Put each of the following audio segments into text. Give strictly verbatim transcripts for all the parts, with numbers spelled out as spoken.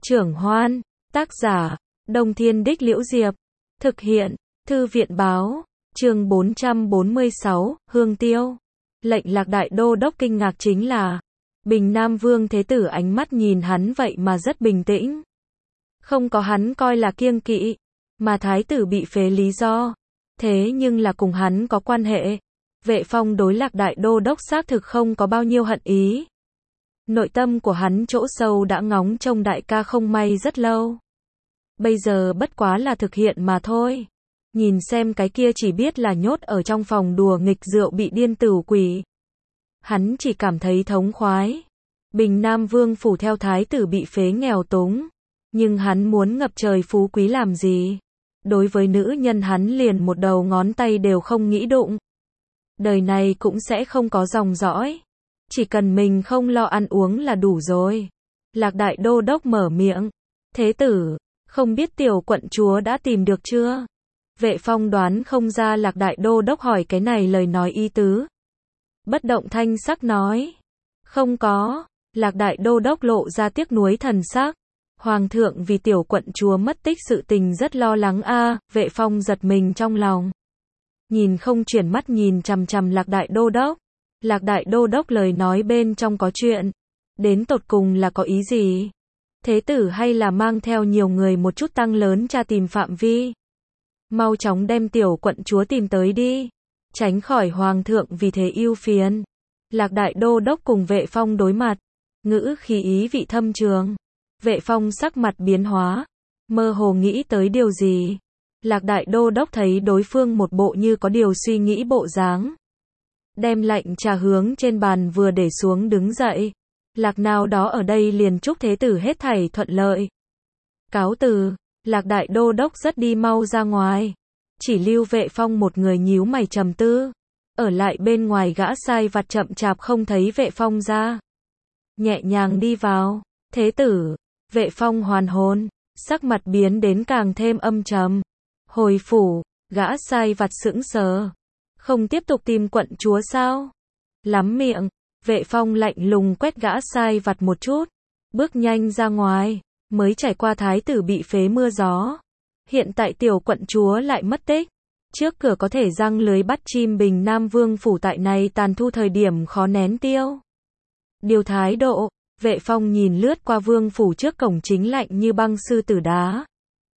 Trưởng Hoan, tác giả, Đông Thiên Đích Liễu Diệp, thực hiện, Thư viện Báo, chương bốn trăm bốn mươi sáu, Hương Tiêu. Lệnh Lạc Đại Đô Đốc kinh ngạc chính là, Bình Nam Vương Thế Tử ánh mắt nhìn hắn vậy mà rất bình tĩnh. Không có hắn coi là kiêng kỵ, mà Thái tử bị phế lý do, thế nhưng là cùng hắn có quan hệ. Vệ Phong đối Lạc Đại Đô Đốc xác thực không có bao nhiêu hận ý. Nội tâm của hắn chỗ sâu đã ngóng trông đại ca không may rất lâu. Bây giờ bất quá là thực hiện mà thôi. Nhìn xem cái kia chỉ biết là nhốt ở trong phòng đùa nghịch rượu bị điên tửu quỷ. Hắn chỉ cảm thấy thống khoái. Bình Nam Vương phủ theo thái tử bị phế nghèo túng. Nhưng hắn muốn ngập trời phú quý làm gì? Đối với nữ nhân hắn liền một đầu ngón tay đều không nghĩ đụng. Đời này cũng sẽ không có dòng dõi. Chỉ cần mình không lo ăn uống là đủ rồi. Lạc Đại Đô Đốc mở miệng. Thế tử, không biết tiểu quận chúa đã tìm được chưa? Vệ Phong đoán không ra Lạc Đại Đô Đốc hỏi cái này lời nói ý tứ. Bất động thanh sắc nói. Không có. Lạc Đại Đô Đốc lộ ra tiếc nuối thần sắc. Hoàng thượng vì tiểu quận chúa mất tích sự tình rất lo lắng a. Vệ Phong giật mình trong lòng. Nhìn không chuyển mắt nhìn chằm chằm Lạc Đại Đô Đốc. Lạc Đại Đô Đốc lời nói bên trong có chuyện. Đến tột cùng là có ý gì? Thế tử hay là mang theo nhiều người một chút tăng lớn tra tìm phạm vi? Mau chóng đem tiểu quận chúa tìm tới đi. Tránh khỏi hoàng thượng vì thế ưu phiền. Lạc Đại Đô Đốc cùng Vệ Phong đối mặt. Ngữ khí ý vị thâm trường. Vệ Phong sắc mặt biến hóa. Mơ hồ nghĩ tới điều gì? Lạc Đại Đô Đốc thấy đối phương một bộ như có điều suy nghĩ bộ dáng. Đem lạnh trà hướng trên bàn vừa để xuống đứng dậy. Lạc nào đó ở đây liền chúc thế tử hết thảy thuận lợi. Cáo từ, Lạc Đại Đô Đốc rất đi mau ra ngoài. Chỉ lưu Vệ Phong một người nhíu mày trầm tư. Ở lại bên ngoài gã sai vặt chậm chạp không thấy Vệ Phong ra. Nhẹ nhàng đi vào. Thế tử, Vệ Phong hoàn hồn. Sắc mặt biến đến càng thêm âm trầm. Hồi phủ, gã sai vặt sững sờ. Không tiếp tục tìm quận chúa sao? Lắm miệng, Vệ Phong lạnh lùng quét gã sai vặt một chút. Bước nhanh ra ngoài, mới trải qua thái tử bị phế mưa gió. Hiện tại tiểu quận chúa lại mất tích. Trước cửa có thể giăng lưới bắt chim Bình Nam Vương phủ tại này tàn thu thời điểm khó nén tiêu. Điều thái độ, Vệ Phong nhìn lướt qua vương phủ trước cổng chính lạnh như băng sư tử đá.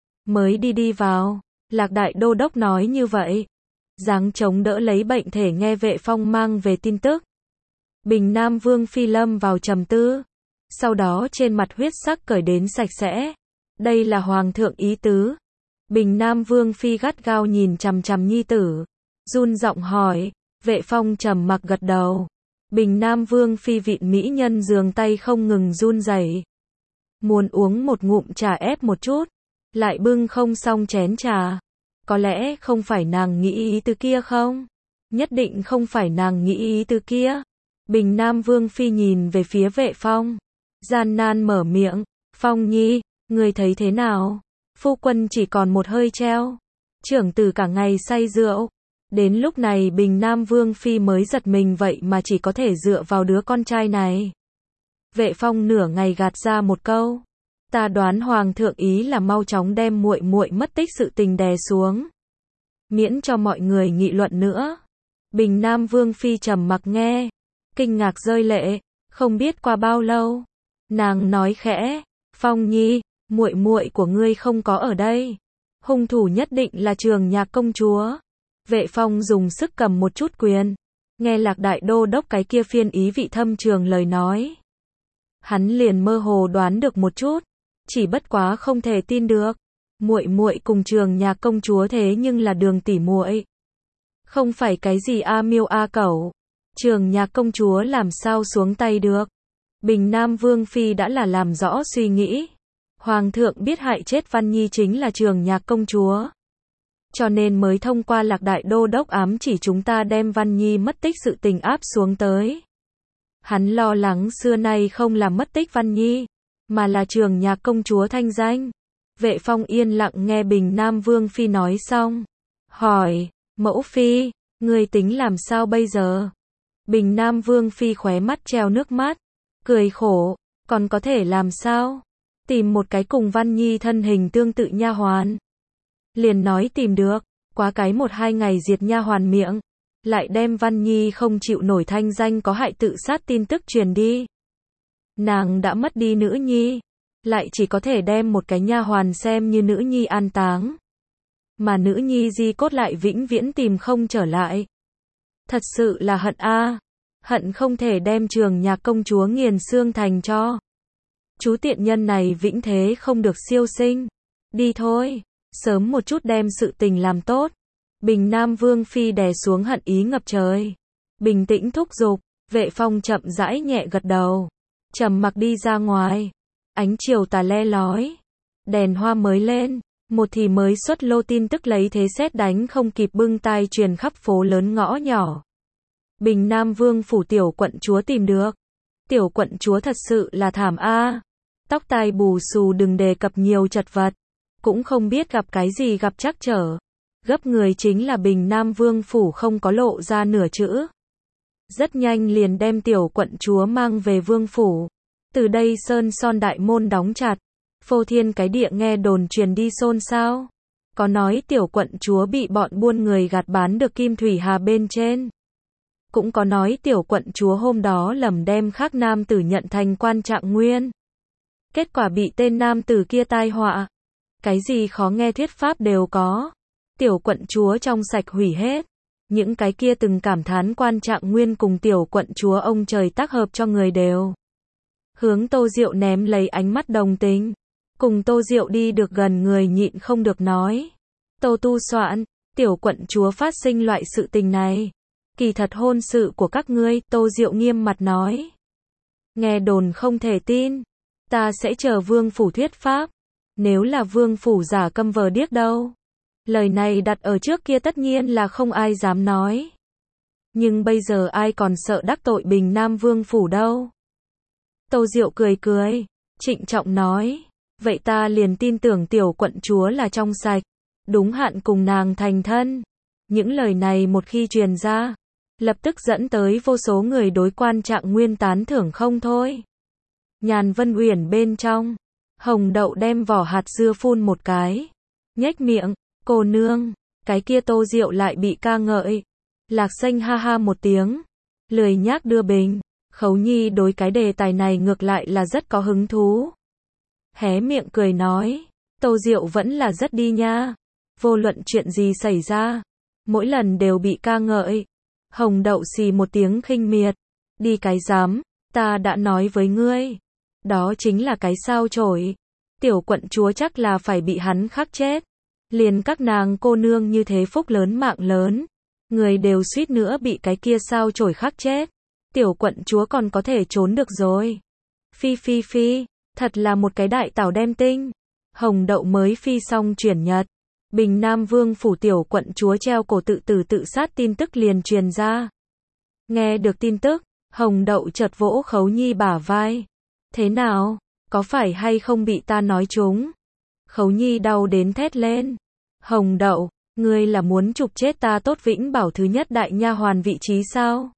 Mới đi đi vào, Lạc Đại Đô Đốc nói như vậy. Dáng chống đỡ lấy bệnh thể nghe Vệ Phong mang về tin tức. Bình Nam Vương phi lâm vào trầm tư. Sau đó trên mặt huyết sắc cởi đến sạch sẽ. Đây là hoàng thượng ý tứ. Bình Nam Vương phi gắt gao nhìn chằm chằm nhi tử. Run giọng hỏi. Vệ Phong trầm mặc gật đầu. Bình Nam Vương phi vịn mỹ nhân giường tay không ngừng run rẩy. Muốn uống một ngụm trà ép một chút. Lại bưng không xong chén trà. Có lẽ không phải nàng nghĩ ý tứ kia không? Nhất định không phải nàng nghĩ ý tứ kia. Bình Nam Vương phi nhìn về phía Vệ Phong. Gian nan mở miệng. Phong nhi, người thấy thế nào? Phu quân chỉ còn một hơi treo. Trưởng tử cả ngày say rượu. Đến lúc này Bình Nam Vương phi mới giật mình vậy mà chỉ có thể dựa vào đứa con trai này. Vệ Phong nửa ngày gạt ra một câu. Ta đoán hoàng thượng ý là mau chóng đem muội muội mất tích sự tình đè xuống. Miễn cho mọi người nghị luận nữa. Bình Nam Vương phi trầm mặc nghe. Kinh ngạc rơi lệ. Không biết qua bao lâu. Nàng nói khẽ. Phong nhi, muội muội của ngươi không có ở đây. Hung thủ nhất định là Trường Nhạc công chúa. Vệ Phong dùng sức cầm một chút quyền. Nghe Lạc Đại Đô Đốc cái kia phiên ý vị thâm trường lời nói. Hắn liền mơ hồ đoán được một chút. Chỉ bất quá không thể tin được. Muội muội cùng Trường Nhạc công chúa thế nhưng là đường tỷ muội. Không phải cái gì a miêu a cẩu. Trường Nhạc công chúa làm sao xuống tay được. Bình Nam Vương phi đã là làm rõ suy nghĩ. Hoàng thượng biết hại chết Văn Nhi chính là Trường Nhạc công chúa. Cho nên mới thông qua Lạc Đại Đô Đốc ám chỉ chúng ta đem Văn Nhi mất tích sự tình áp xuống tới. Hắn lo lắng xưa nay không làm mất tích Văn Nhi, mà là Trường Nhạc công chúa thanh danh. Vệ Phong yên lặng nghe Bình Nam Vương phi nói xong. Hỏi, mẫu phi, ngươi tính làm sao bây giờ? Bình Nam Vương phi khóe mắt treo nước mắt. Cười khổ, còn có thể làm sao? tìm một cái cùng Văn Nhi thân hình tương tự nha hoàn. Liền nói tìm được, quá cái một hai ngày diệt nha hoàn miệng, lại đem Văn Nhi không chịu nổi thanh danh có hại tự sát tin tức truyền đi. Nàng đã mất đi nữ nhi, lại chỉ có thể đem một cái nha hoàn xem như nữ nhi an táng. Mà nữ nhi di cốt lại vĩnh viễn tìm không trở lại. Thật sự là hận a, hận không thể đem Trường Nhạc công chúa nghiền xương thành cho. Chú tiện nhân này vĩnh thế không được siêu sinh. Đi thôi, sớm một chút đem sự tình làm tốt. Bình Nam Vương phi đè xuống hận ý ngập trời, bình tĩnh thúc giục. Vệ Phong chậm rãi nhẹ gật đầu, trầm mặc đi ra ngoài. Ánh chiều tà le lói, đèn hoa mới lên, một thì mới xuất lô tin tức lấy thế sét đánh không kịp bưng tai truyền khắp phố lớn ngõ nhỏ. Bình Nam Vương phủ tiểu quận chúa tìm được. Tiểu quận chúa thật sự là thảm a. Tóc tai bù xù, đừng đề cập nhiều chật vật, cũng không biết gặp cái gì gặp trắc trở. Gấp người chính là Bình Nam Vương phủ không có lộ ra nửa chữ. Rất nhanh liền đem tiểu quận chúa mang về vương phủ. Từ đây sơn son đại môn đóng chặt. Phô thiên cái địa nghe đồn truyền đi xôn xao. Có nói tiểu quận chúa bị bọn buôn người gạt bán được Kim Thủy Hà bên trên. Cũng có nói tiểu quận chúa hôm đó lầm đem khác nam tử nhận thành quan trạng nguyên. Kết quả bị tên nam tử kia tai họa. Cái gì khó nghe thuyết pháp đều có. Tiểu quận chúa trong sạch hủy hết. Những cái kia từng cảm thán quan trạng nguyên cùng tiểu quận chúa ông trời tác hợp cho người đều hướng Tô Diệu ném lấy ánh mắt đồng tình. Cùng Tô Diệu đi được gần người nhịn không được nói. Tô Tu Soạn, tiểu quận chúa phát sinh loại sự tình này. Kỳ thật hôn sự của các ngươi, Tô Diệu nghiêm mặt nói. Nghe đồn không thể tin. Ta sẽ chờ vương phủ thuyết pháp. Nếu là vương phủ giả câm vờ điếc đâu. Lời này đặt ở trước kia tất nhiên là không ai dám nói. Nhưng bây giờ ai còn sợ đắc tội Bình Nam Vương phủ đâu. Tô Diệu cười cười, trịnh trọng nói. Vậy ta liền tin tưởng tiểu quận chúa là trong sạch. Đúng hạn cùng nàng thành thân. Những lời này một khi truyền ra, lập tức dẫn tới vô số người đối quan trạng nguyên tán thưởng không thôi. Nhàn Vân Uyển bên trong, Hồng Đậu đem vỏ hạt dưa phun một cái, nhếch miệng. Cô nương, cái kia Tô Diệu lại bị ca ngợi. Lạc Xanh ha ha một tiếng, lười nhác đưa bình. Khấu Nhi đối cái đề tài này ngược lại là rất có hứng thú. Hé miệng cười nói, Tô Diệu vẫn là rất đi nha. Vô luận chuyện gì xảy ra, mỗi lần đều bị ca ngợi. Hồng Đậu xì một tiếng khinh miệt. Đi cái dám, ta đã nói với ngươi. Đó chính là cái sao chổi. Tiểu quận chúa chắc là phải bị hắn khắc chết. Liền các nàng cô nương như thế phúc lớn mạng lớn. Người đều suýt nữa bị cái kia sao chổi khắc chết. Tiểu quận chúa còn có thể trốn được rồi. Phi phi phi, thật là một cái đại tảo đem tinh. Hồng Đậu mới phi xong chuyển nhật. Bình Nam Vương phủ tiểu quận chúa treo cổ tự tử tự sát tin tức liền truyền ra. Nghe được tin tức, Hồng Đậu chợt vỗ Khấu Nhi bả vai. Thế nào, có phải hay không bị ta nói trúng? Khấu Nhi đau đến thét lên. Hồng Đậu, ngươi là muốn chụp chết ta Tốt Vĩnh Bảo thứ nhất đại nha hoàn vị trí sao?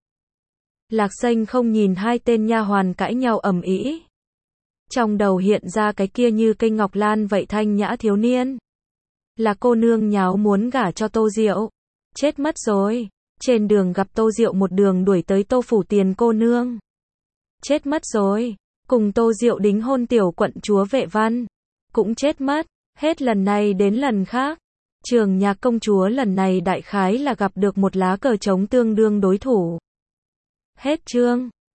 Lạc Xanh không nhìn hai tên nha hoàn cãi nhau ầm ĩ. Trong đầu hiện ra cái kia như cây ngọc lan vậy thanh nhã thiếu niên. Là cô nương nháo muốn gả cho Tô Diệu. Chết mất rồi. Trên đường gặp Tô Diệu một đường đuổi tới Tô phủ tiền cô nương. Chết mất rồi. Cùng Tô Diệu đính hôn tiểu quận chúa Vệ Văn. Cũng chết mất. Hết lần này đến lần khác. Trường Nhạc công chúa lần này đại khái là gặp được một lá cờ trống tương đương đối thủ. Hết chương.